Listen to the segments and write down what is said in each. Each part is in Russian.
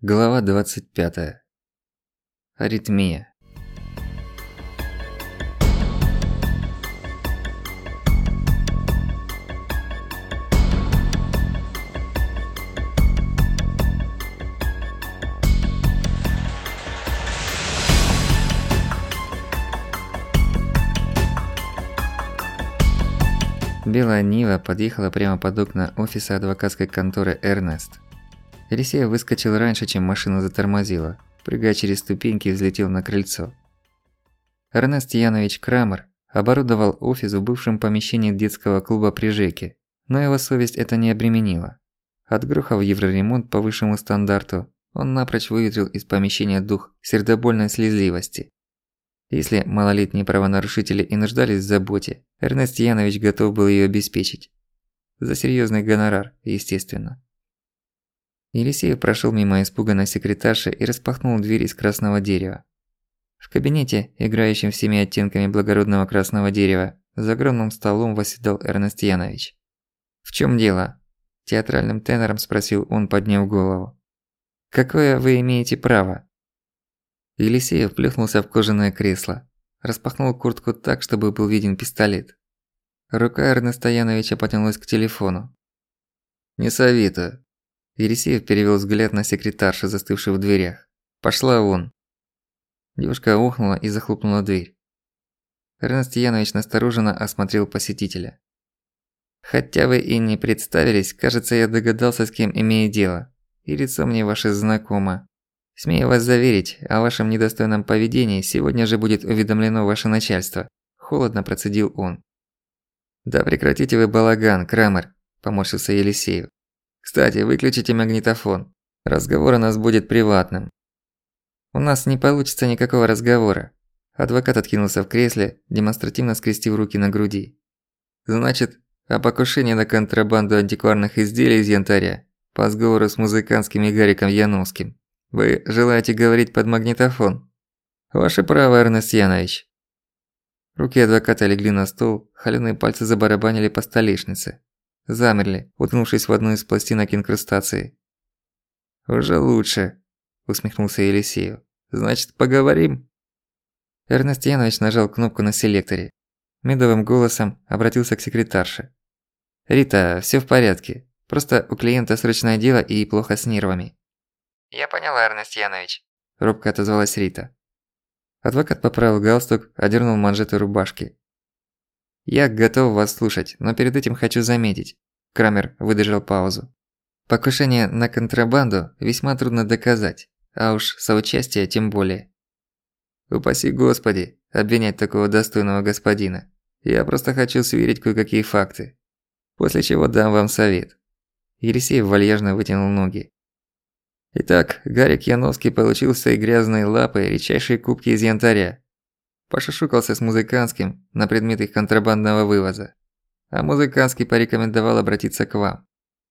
Глава 25. Аритмия. Белая Нива подъехала прямо под окна офиса адвокатской конторы «Эрнест». Елисеев выскочил раньше, чем машина затормозила, прыгая через ступеньки, взлетел на крыльцо. Эрнест Янович Крамер оборудовал офис в бывшем помещении детского клуба при ЖЭКе, но его совесть это не обременила. Отгрохав евроремонт по высшему стандарту, он напрочь выветрил из помещения дух сердобольной слезливости. Если малолетние правонарушители и нуждались в заботе, Эрнест Янович готов был её обеспечить. За серьёзный гонорар, естественно. Елисеев прошёл мимо испуганной секретарши и распахнул дверь из красного дерева. В кабинете, играющем всеми оттенками благородного красного дерева, за огромным столом восседал Эрнест Янович. «В чём дело?» – театральным тенором спросил он, подняв голову. «Какое вы имеете право?» Елисеев плюхнулся в кожаное кресло, распахнул куртку так, чтобы был виден пистолет. Рука Эрнеста Яновича потянулась к телефону. «Не советую». Елисеев перевёл взгляд на секретаршу, застывшую в дверях. «Пошла вон». Девушка охнула и захлопнула дверь. Эрнест Янович настороженно осмотрел посетителя. «Хотя вы и не представились, кажется, я догадался, с кем имею дело. И лицо мне ваше знакомо. Смею вас заверить, о вашем недостойном поведении сегодня же будет уведомлено ваше начальство», – холодно процедил он. «Да прекратите вы балаган, Крамер», – поморщился Елисеев. «Кстати, выключите магнитофон. Разговор у нас будет приватным». «У нас не получится никакого разговора». Адвокат откинулся в кресле, демонстративно скрестив руки на груди. «Значит, о покушении на контрабанду антикварных изделий из янтаря по сговору с музыкантским Гариком Яновским. Вы желаете говорить под магнитофон? Ваше право, Эрнест Янович». Руки адвоката легли на стол, холёные пальцы забарабанили по столешнице. Замерли, уткнувшись в одну из пластинок инкрустации. «Уже лучше», – усмехнулся Елисеев. «Значит, поговорим?» Эрнест Янович нажал кнопку на селекторе. Медовым голосом обратился к секретарше. «Рита, всё в порядке. Просто у клиента срочное дело и плохо с нервами». «Я поняла, Эрнест Янович», – робко отозвалась Рита. Адвокат поправил галстук, одернул манжеты рубашки. «Я готов вас слушать, но перед этим хочу заметить». Крамер выдержал паузу. «Покушение на контрабанду весьма трудно доказать, а уж соучастие тем более». «Упаси Господи, обвинять такого достойного господина. Я просто хочу сверить кое-какие факты. После чего дам вам совет». Елисеев вальяжно вытянул ноги. «Итак, Гарик Яновский получил в свои грязные лапы редчайшие кубки из янтаря. Пошушукался с Музыкантским на предмет их контрабандного вывоза. А Музыкантский порекомендовал обратиться к вам.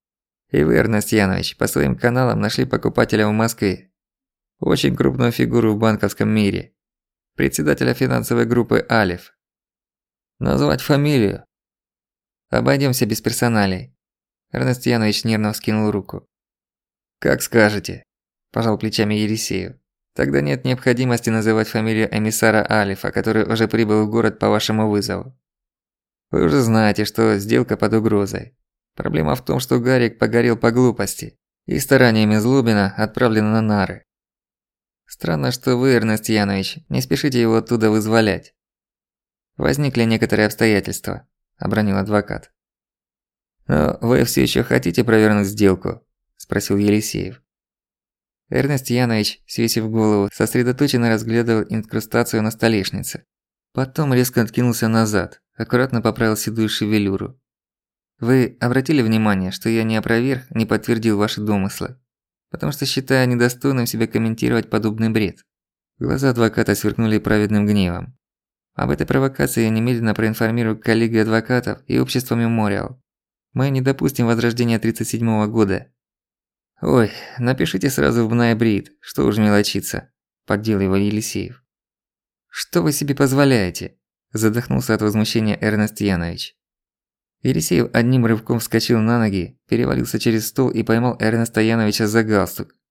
И вы, Эрнест Янович, по своим каналам нашли покупателя в Москве. Очень крупную фигуру в банковском мире. Председателя финансовой группы «Алиф». Назвать фамилию? Обойдёмся без персоналей. Эрнест Янович нервно вскинул руку. «Как скажете», – пожал плечами Елисеев. «Тогда нет необходимости называть фамилию эмиссара Алифа, который уже прибыл в город по вашему вызову. Вы уже знаете, что сделка под угрозой. Проблема в том, что Гарик погорел по глупости и стараниями Злобина отправлен на нары. Странно, что вы, Эрнест Янович, не спешите его оттуда вызволять. Возникли некоторые обстоятельства», – обронил адвокат. «Но вы всё ещё хотите провернуть сделку?» – спросил Елисеев. Эрнест Янович, свесив голову, сосредоточенно разглядывал инкрустацию на столешнице. Потом резко откинулся назад, аккуратно поправил седую шевелюру. «Вы обратили внимание, что я не опроверг, не подтвердил ваши домыслы? Потому что считаю недостойным себя комментировать подобный бред». Глаза адвоката сверкнули праведным гневом. «Об этой провокации я немедленно проинформирую коллеги адвокатов и общество «Мемориал». Мы не допустим возрождения 1937 года. «Ой, напишите сразу в Бнай-Брид, что уж мелочиться», – поддел его Елисеев. «Что вы себе позволяете?» – задохнулся от возмущения Эрнест Янович. Елисеев одним рывком вскочил на ноги, перевалился через стол и поймал Эрнеста Яновича за галстук.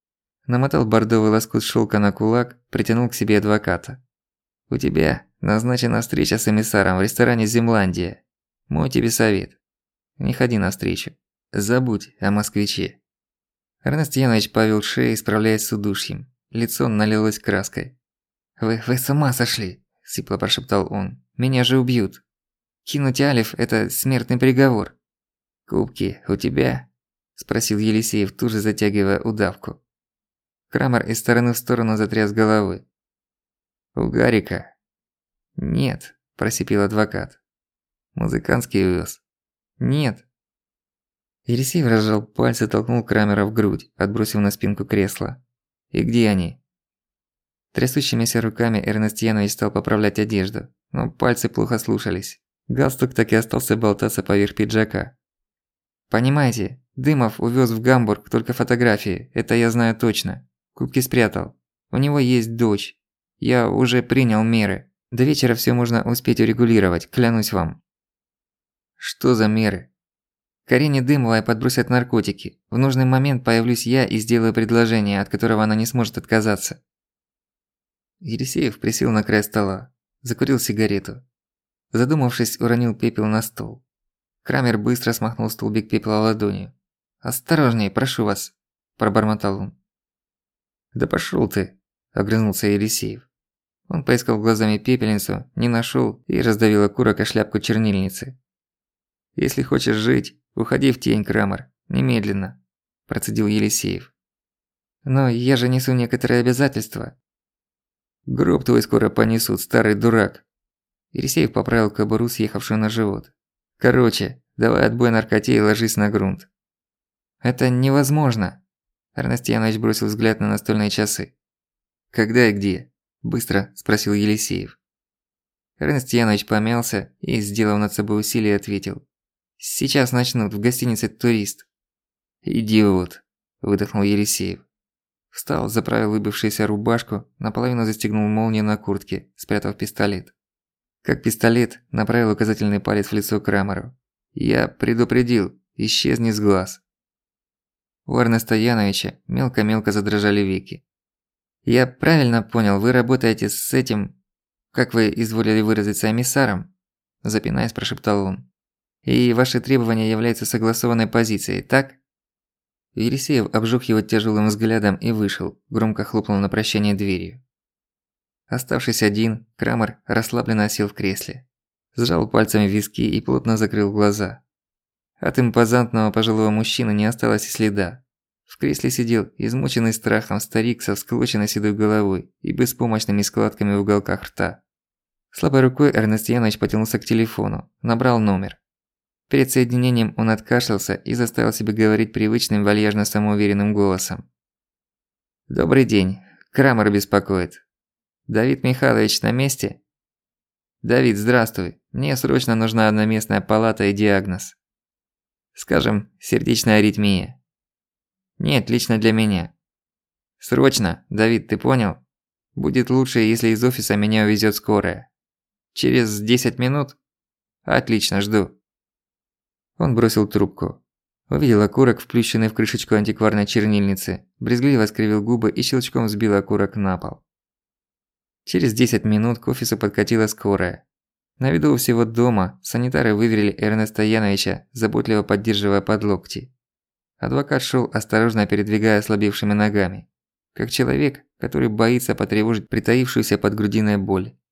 Намотал бордовый лоскут шелка на кулак, притянул к себе адвоката. «У тебя назначена встреча с эмиссаром в ресторане «Земландия». Мой тебе совет. Не ходи навстречу. Забудь о москвиче». Эрнест Янович повел шеей, справляясь с удушьем. Лицо налилось краской. «Вы с ума сошли!» – сипло прошептал он. «Меня же убьют. Кинуть Алиф – это смертный приговор». «Кубки у тебя?» – спросил Елисеев, тут же затягивая удавку. Крамер из стороны в сторону затряс головой. «У Гарика?» «Нет», – просипел адвокат. «Музыкантский увёз?» «Нет». Елисеев разжал пальцы, толкнул Крамера в грудь, отбросив на спинку кресла. «И где они?» Трясущимися руками Эрнест Янович стал поправлять одежду, но пальцы плохо слушались. Галстук так и остался болтаться поверх пиджака. «Понимаете, Дымов увёз в Гамбург только фотографии, это я знаю точно. Кубки спрятал. У него есть дочь. Я уже принял меры. До вечера всё можно успеть урегулировать, клянусь вам». «Что за меры?» «Карине Дымовой подбросят наркотики. В нужный момент появлюсь я и сделаю предложение, от которого она не сможет отказаться». Елисеев присел на край стола, закурил сигарету. Задумавшись, уронил пепел на стол. Крамер быстро смахнул столбик пепла ладонью. «Осторожней, прошу вас», – пробормотал он. «Да пошёл ты», – огрызнулся Елисеев. Он поискал глазами пепельницу, не нашёл и раздавил окурок о шляпку чернильницы. «Если хочешь жить, уходи в тень, Крамер, немедленно», – процедил Елисеев. «Но я же несу некоторые обязательства». «Гроб твой скоро понесут, старый дурак». Елисеев поправил кобуру, съехавшую на живот. «Короче, давай отбой наркоте и ложись на грунт». «Это невозможно!» Эрнест Янович бросил взгляд на настольные часы. «Когда и где?» – быстро спросил Елисеев. Эрнест Янович помялся и, сделав над собой усилие, ответил. «Сейчас начнут, в гостинице «Турист». «Идиот!» – выдохнул Елисеев. Встал, заправил выбившуюся рубашку, наполовину застегнул молнию на куртке, спрятав пистолет. Как пистолет, направил указательный палец в лицо Крамеру. «Я предупредил, исчезни с глаз». У Эрнеста Яновича мелко-мелко задрожали веки. «Я правильно понял, вы работаете с этим, как вы изволили выразиться, эмиссаром?» Запинаясь, прошептал он. «И ваши требования являются согласованной позицией, так?» Елисеев обжёг его тяжелым взглядом и вышел, громко хлопнул на прощание дверью. Оставшись один, Крамер расслабленно сел в кресле. Сжал пальцами виски и плотно закрыл глаза. От импозантного пожилого мужчины не осталось и следа. В кресле сидел измученный страхом старик со всклоченной седой головой и беспомощными складками в уголках рта. Слабой рукой Эрнест Янович потянулся к телефону, набрал номер. Перед соединением он откашлялся и заставил себя говорить привычным вальяжно самоуверенным голосом. «Добрый день. Крамер беспокоит. Давид Михайлович на месте?» «Давид, здравствуй. Мне срочно нужна одноместная палата и диагноз. Скажем, сердечная аритмия». «Нет, лично для меня». «Срочно, Давид, ты понял? Будет лучше, если из офиса меня увезёт скорая. Через 10 минут? Отлично, жду». Он бросил трубку. Увидел окурок, вплющенный в крышечку антикварной чернильницы, брезгливо скривил губы и щелчком сбил окурок на пол. Через 10 минут к офису подкатила скорая. На виду у всего дома санитары выверили Эрнеста Яновича, заботливо поддерживая под локти. Адвокат шёл, осторожно передвигая ослабевшими ногами, как человек, который боится потревожить притаившуюся под грудиной боль.